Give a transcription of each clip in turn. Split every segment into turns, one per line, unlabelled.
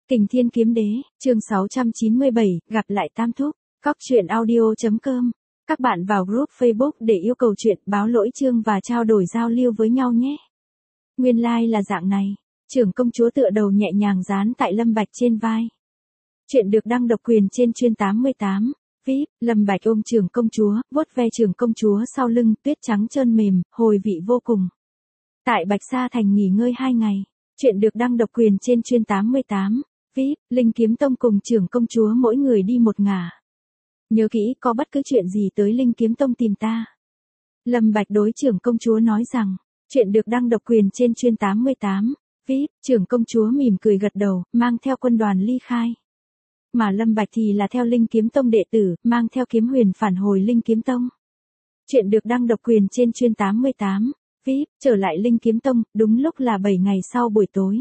Kình Thiên Kiếm Đế, chương 697, gặp lại Tam Thúc, Cóc Truyện Audio.com. Các bạn vào group Facebook để yêu cầu chuyện, báo lỗi chương và trao đổi giao lưu với nhau nhé. Nguyên lai là dạng này, trưởng công chúa tựa đầu nhẹ nhàng dán tại Lâm Bạch trên vai. Chuyện được đăng độc quyền trên chuyên 88. VIP, Lâm Bạch ôm trưởng công chúa, vuốt ve trưởng công chúa sau lưng, tuyết trắng trơn mềm, hồi vị vô cùng. Tại Bạch Sa Thành nghỉ ngơi 2 ngày. Chuyện được đăng độc quyền trên chuyên 88. VIP, Linh Kiếm Tông cùng trưởng công chúa mỗi người đi một ngả. Nhớ kỹ, có bất cứ chuyện gì tới Linh Kiếm Tông tìm ta. Lâm Bạch đối trưởng công chúa nói rằng, chuyện được đăng độc quyền trên chuyên 88. VIP, trưởng công chúa mỉm cười gật đầu, mang theo quân đoàn ly khai. Mà Lâm Bạch thì là theo Linh Kiếm Tông đệ tử, mang theo kiếm huyền phản hồi Linh Kiếm Tông. Chuyện được đăng độc quyền trên chuyên 88. VIP, trở lại Linh Kiếm Tông, đúng lúc là 7 ngày sau buổi tối.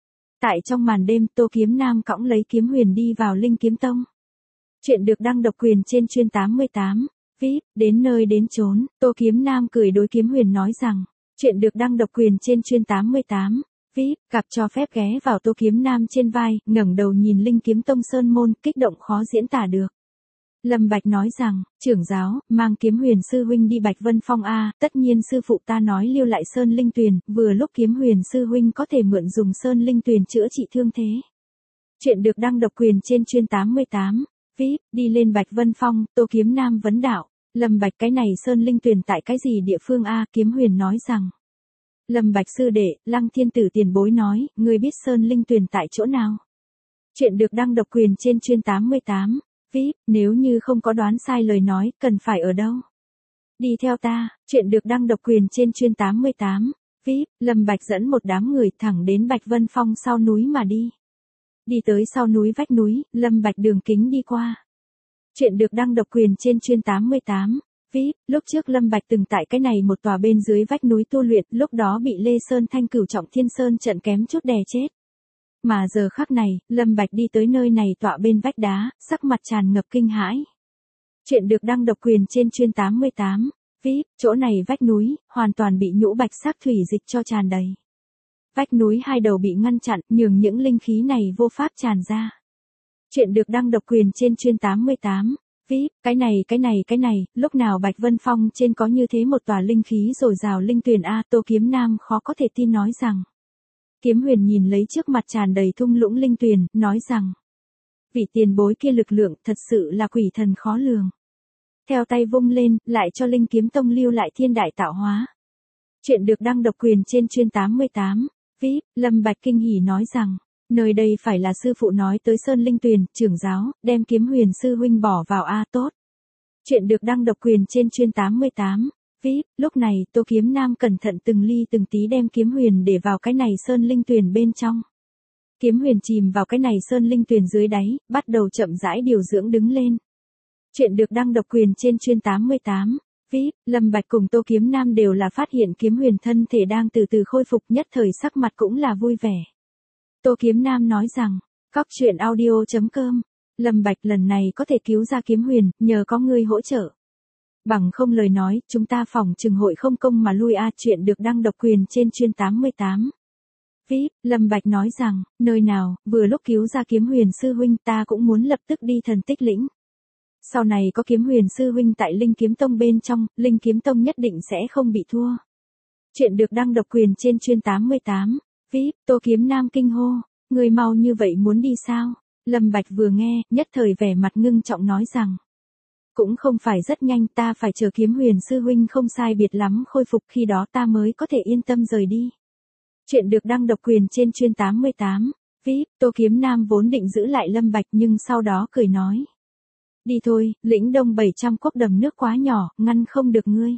Tại trong màn đêm, Tô Kiếm Nam cõng lấy kiếm huyền đi vào Linh Kiếm Tông. Chuyện được đăng độc quyền trên chuyên 88. VIP, đến nơi đến chốn, Tô Kiếm Nam cười đối kiếm huyền nói rằng, chuyện được đăng độc quyền trên chuyên 88. VIP, gặp cho phép ghé vào Tô Kiếm Nam trên vai, ngẩng đầu nhìn Linh Kiếm Tông sơn môn, kích động khó diễn tả được. Lâm Bạch nói rằng, trưởng giáo, mang kiếm huyền sư huynh đi Bạch Vân Phong a, tất nhiên sư phụ ta nói lưu lại sơn linh tuyền, vừa lúc kiếm huyền sư huynh có thể mượn dùng sơn linh tuyền chữa trị thương thế. Chuyện được đăng độc quyền trên chuyên 88. VIP, đi lên Bạch Vân Phong, Tô Kiếm Nam vấn đạo, Lâm Bạch cái này sơn linh tuyền tại cái gì địa phương a? Kiếm huyền nói rằng, Lâm Bạch sư đệ, Lăng Thiên Tử tiền bối nói, ngươi biết sơn linh tuyền tại chỗ nào? Chuyện được đăng độc quyền trên chuyên 88. VIP, nếu như không có đoán sai lời nói, cần phải ở đâu? Đi theo ta, chuyện được đăng độc quyền trên chuyên 88. VIP, Lâm Bạch dẫn một đám người thẳng đến Bạch Vân Phong sau núi mà đi. Đi tới sau núi vách núi, Lâm Bạch đường kính đi qua. Chuyện được đăng độc quyền trên chuyên 88. VIP, lúc trước Lâm Bạch từng tại cái này một tòa bên dưới vách núi tu luyện, lúc đó bị Lê Sơn Thanh Cửu Trọng Thiên Sơn trận kém chút đè chết. Mà giờ khắc này, Lâm Bạch đi tới nơi này tọa bên vách đá, sắc mặt tràn ngập kinh hãi. Chuyện được đăng độc quyền trên chuyên 88. VIP, chỗ này vách núi, hoàn toàn bị nhũ bạch sắc thủy dịch cho tràn đầy. Vách núi hai đầu bị ngăn chặn, nhường những linh khí này vô pháp tràn ra. Chuyện được đăng độc quyền trên chuyên 88. VIP, cái này, lúc nào Bạch Vân Phong trên có như thế một tòa linh khí dồi dào linh tuyền a? Tô Kiếm Nam khó có thể tin nói rằng. Kiếm huyền nhìn lấy trước mặt tràn đầy thung lũng linh tuyền, nói rằng, vị tiền bối kia lực lượng thật sự là quỷ thần khó lường. Theo tay vung lên, lại cho Linh Kiếm Tông lưu lại thiên đại tạo hóa. Chuyện được đăng độc quyền trên chuyên 88. VIP, Lâm Bạch kinh hỉ nói rằng, nơi đây phải là sư phụ nói tới sơn linh tuyền, trưởng giáo, đem kiếm huyền sư huynh bỏ vào a tốt. Chuyện được đăng độc quyền trên chuyên 88. VIP, lúc này, Tô Kiếm Nam cẩn thận từng ly từng tí đem kiếm huyền để vào cái này sơn linh tuyền bên trong. Kiếm huyền chìm vào cái này sơn linh tuyền dưới đáy, bắt đầu chậm rãi điều dưỡng đứng lên. Chuyện được đăng độc quyền trên chuyên 88. VIP, Lâm Bạch cùng Tô Kiếm Nam đều là phát hiện kiếm huyền thân thể đang từ từ khôi phục, nhất thời sắc mặt cũng là vui vẻ. Tô Kiếm Nam nói rằng, Cóc Truyện Audio.com, Lâm Bạch lần này có thể cứu ra kiếm huyền, nhờ có ngươi hỗ trợ. Bằng không lời nói, chúng ta phòng trừng hội không công mà lui a. Chuyện được đăng độc quyền trên chuyên 88. VIP, Lâm Bạch nói rằng, nơi nào, vừa lúc cứu ra kiếm huyền sư huynh ta cũng muốn lập tức đi thần tích lĩnh. Sau này có kiếm huyền sư huynh tại Linh Kiếm Tông bên trong, Linh Kiếm Tông nhất định sẽ không bị thua. Chuyện được đăng độc quyền trên chuyên 88. VIP, Tô Kiếm Nam kinh hô, người mau như vậy muốn đi sao? Lâm Bạch vừa nghe, nhất thời vẻ mặt ngưng trọng nói rằng, cũng không phải rất nhanh, ta phải chờ kiếm huyền sư huynh không sai biệt lắm khôi phục, khi đó ta mới có thể yên tâm rời đi. Chuyện được đăng độc quyền trên chuyên 88. VIP, Tô Kiếm Nam vốn định giữ lại Lâm Bạch nhưng sau đó cười nói, đi thôi, lĩnh đông 700 cốc đầm nước quá nhỏ, ngăn không được ngươi.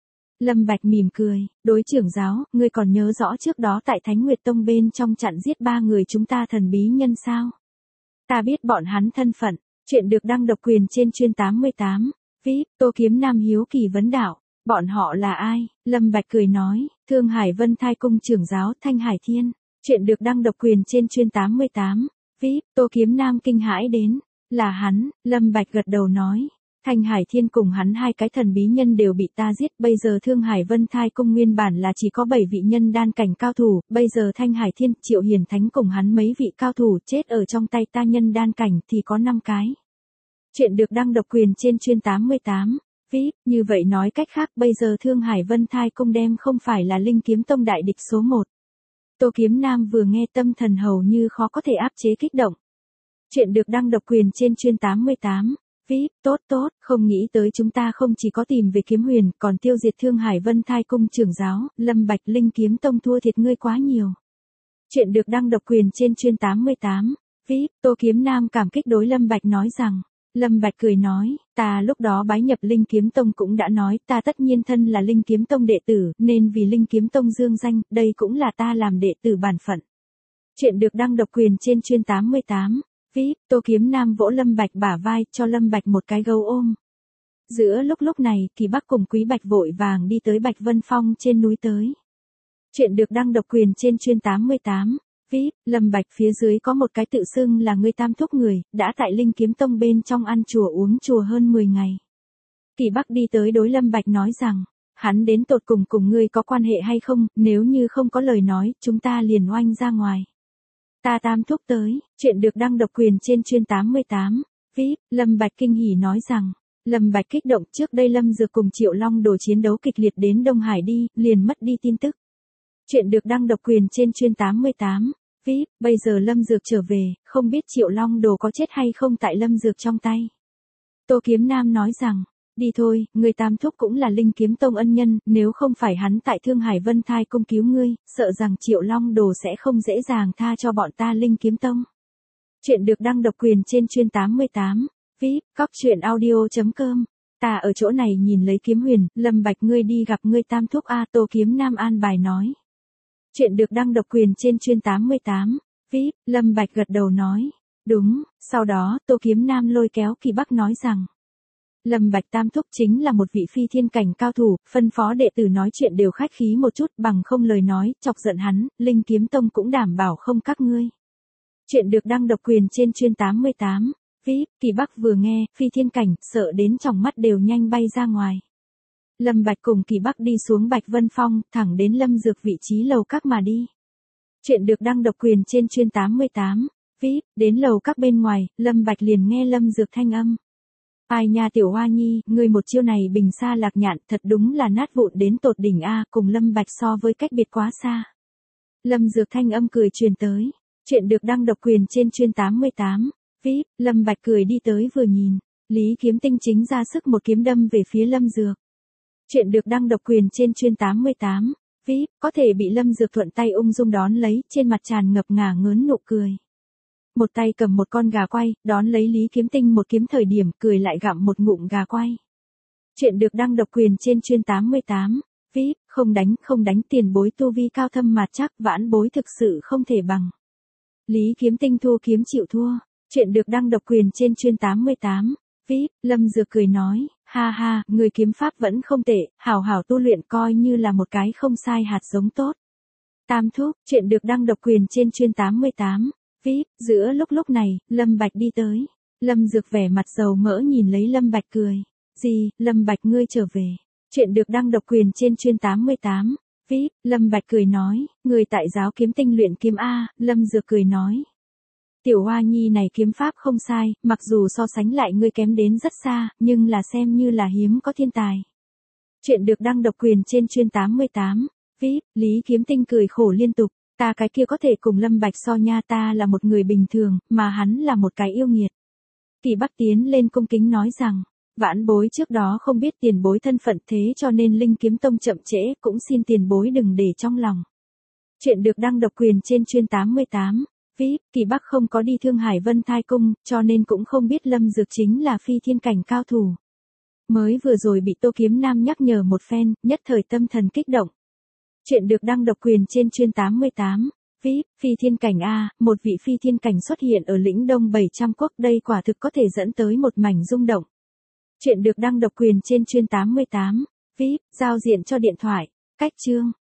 Lâm Bạch mỉm cười, đối trưởng giáo, ngươi còn nhớ rõ trước đó tại Thánh Nguyệt Tông bên trong chặn giết 3 người chúng ta thần bí nhân sao? Ta biết bọn hắn thân phận. Chuyện được đăng độc quyền trên chuyên 88. VIP, Tô Kiếm Nam hiếu kỳ vấn đạo, bọn họ là ai? Lâm Bạch cười nói, Thương Hải Vân Thai Cung trưởng giáo Thanh Hải Thiên. Chuyện được đăng độc quyền trên chuyên 88. VIP, Tô Kiếm Nam kinh hãi đến, là hắn. Lâm Bạch gật đầu nói, Thanh Hải Thiên cùng hắn hai cái thần bí nhân đều bị ta giết, bây giờ Thương Hải Vân Thai Cung nguyên bản là chỉ có 7 vị nhân đan cảnh cao thủ, bây giờ Thanh Hải Thiên, Triệu Hiền Thánh cùng hắn mấy vị cao thủ chết ở trong tay ta nhân đan cảnh thì có 5 cái. Chuyện được đăng độc quyền trên chuyên 88. VIP, như vậy nói cách khác bây giờ Thương Hải Vân Thai Cung đem không phải là Linh Kiếm Tông đại địch số 1. Tô Kiếm Nam vừa nghe tâm thần hầu như khó có thể áp chế kích động. Chuyện được đăng độc quyền trên chuyên 88. VIP, tốt, không nghĩ tới chúng ta không chỉ có tìm về Kiếm Huyền, còn tiêu diệt Thương Hải Vân Thai Cung trưởng giáo, Lâm Bạch Linh Kiếm Tông thua thiệt ngươi quá nhiều. Chuyện được đăng độc quyền trên chuyên 88. VIP, Tô Kiếm Nam cảm kích đối Lâm Bạch nói rằng. Lâm Bạch cười nói, ta lúc đó bái nhập Linh Kiếm Tông cũng đã nói ta tất nhiên thân là Linh Kiếm Tông đệ tử, nên vì Linh Kiếm Tông dương danh, đây cũng là ta làm đệ tử bản phận. Chuyện được đăng độc quyền trên chuyên 88. VIP, Tô Kiếm Nam vỗ Lâm Bạch bả vai, cho Lâm Bạch một cái gấu ôm. Giữa lúc này, Kỳ Bắc cùng Quý Bạch vội vàng đi tới Bạch Vân Phong trên núi tới. Chuyện được đăng độc quyền trên chuyên 88. VIP, Lâm Bạch phía dưới có một cái tự xưng là ngươi Tam Thúc người, đã tại Linh Kiếm Tông bên trong ăn chùa uống chùa hơn 10 ngày. Kỳ Bắc đi tới đối Lâm Bạch nói rằng, hắn đến tột cùng ngươi có quan hệ hay không, nếu như không có lời nói, chúng ta liền oanh ra ngoài. Ta Tam Thúc tới, chuyện được đăng độc quyền trên chuyên 88. VIP, Lâm Bạch kinh hỉ nói rằng, Lâm Bạch kích động trước đây Lâm Dược cùng Triệu Long Đồ chiến đấu kịch liệt đến Đông Hải đi, liền mất đi tin tức. Chuyện được đăng độc quyền trên chuyên 88. VIP, bây giờ Lâm Dược trở về, không biết Triệu Long Đồ có chết hay không tại Lâm Dược trong tay. Tô Kiếm Nam nói rằng, đi thôi, người Tam Thúc cũng là Linh Kiếm Tông ân nhân, nếu không phải hắn tại Thương Hải Vân Thai Cung cứu ngươi, sợ rằng Triệu Long Đồ sẽ không dễ dàng tha cho bọn ta Linh Kiếm Tông. Chuyện được đăng độc quyền trên chuyên 88. VIP, coctruyện.audio.com. Ta ở chỗ này nhìn lấy Kiếm Huyền, Lâm Bạch ngươi đi gặp ngươi Tam Thúc a. Tô Kiếm Nam an bài nói. Chuyện được đăng độc quyền trên chuyên 88. VIP, Lâm Bạch gật đầu nói. Đúng, sau đó, Tô Kiếm Nam lôi kéo Kỳ Bắc nói rằng. Lâm Bạch Tam Thúc chính là một vị phi thiên cảnh cao thủ, phân phó đệ tử nói chuyện đều khách khí một chút bằng không lời nói, chọc giận hắn, Linh Kiếm Tông cũng đảm bảo không các ngươi. Chuyện được đăng độc quyền trên chuyên 88. VIP, Kỳ Bắc vừa nghe, phi thiên cảnh, sợ đến tròng mắt đều nhanh bay ra ngoài. Lâm Bạch cùng Kỳ Bắc đi xuống Bạch Vân Phong, thẳng đến Lâm Dược vị trí lầu các mà đi. Chuyện được đăng độc quyền trên chuyên 88. VIP, đến lầu các bên ngoài, Lâm Bạch liền nghe Lâm Dược thanh âm. Ai nha Tiểu Hoa Nhi, ngươi một chiêu này bình xa lạc nhạn, thật đúng là nát vụn đến tột đỉnh a, cùng Lâm Bạch so với cách biệt quá xa. Lâm Dược thanh âm cười truyền tới. Chuyện được đăng độc quyền trên chuyên 88. VIP, Lâm Bạch cười đi tới vừa nhìn, Lý Kiếm Tinh chính ra sức một kiếm đâm về phía Lâm Dược. Chuyện được đăng độc quyền trên chuyên 88. VIP, có thể bị Lâm Dược thuận tay ung dung đón lấy, trên mặt tràn ngập ngả ngớn nụ cười. Một tay cầm một con gà quay, đón lấy Lý Kiếm Tinh một kiếm thời điểm, cười lại gặm một ngụm gà quay. Chuyện được đăng độc quyền trên chuyên 88. VIP, không đánh tiền bối tu vi cao thâm mà chắc, vãn bối thực sự không thể bằng. Lý Kiếm Tinh thua kiếm chịu thua. Chuyện được đăng độc quyền trên chuyên 88. VIP, Lâm Dược cười nói, ha ha, người kiếm pháp vẫn không tệ, hảo hảo tu luyện coi như là một cái không sai hạt giống tốt. Tam Thúc, chuyện được đăng độc quyền trên chuyên 88. VIP, giữa lúc này, Lâm Bạch đi tới. Lâm Dược vẻ mặt dầu mỡ nhìn lấy Lâm Bạch cười. Gì, Lâm Bạch ngươi trở về. Chuyện được đăng độc quyền trên chuyên 88. VIP, Lâm Bạch cười nói, người tại giáo kiếm tinh luyện kiếm A. Lâm Dược cười nói. Tiểu Hoa Nhi này kiếm pháp không sai, mặc dù so sánh lại ngươi kém đến rất xa, nhưng là xem như là hiếm có thiên tài. Chuyện được đăng độc quyền trên chuyên 88. VIP, Lý Kiếm Tinh cười khổ liên tục, ta cái kia có thể cùng Lâm Bạch so nha, ta là một người bình thường, mà hắn là một cái yêu nghiệt. Kỳ Bắc tiến lên cung kính nói rằng, vãn bối trước đó không biết tiền bối thân phận thế cho nên Linh Kiếm Tông chậm trễ, cũng xin tiền bối đừng để trong lòng. Chuyện được đăng độc quyền trên chuyên 88. VIP, Kỳ Bắc không có đi Thương Hải Vân Thai Cung, cho nên cũng không biết Lâm Dược chính là phi thiên cảnh cao thủ. Mới vừa rồi bị Tô Kiếm Nam nhắc nhở một phen, nhất thời tâm thần kích động. Chuyện được đăng độc quyền trên chuyên 88. VIP, phi thiên cảnh A, một vị phi thiên cảnh xuất hiện ở lĩnh Đông 700 quốc, đây quả thực có thể dẫn tới một mảnh rung động. Chuyện được đăng độc quyền trên chuyên 88. VIP, giao diện cho điện thoại. Cách chương.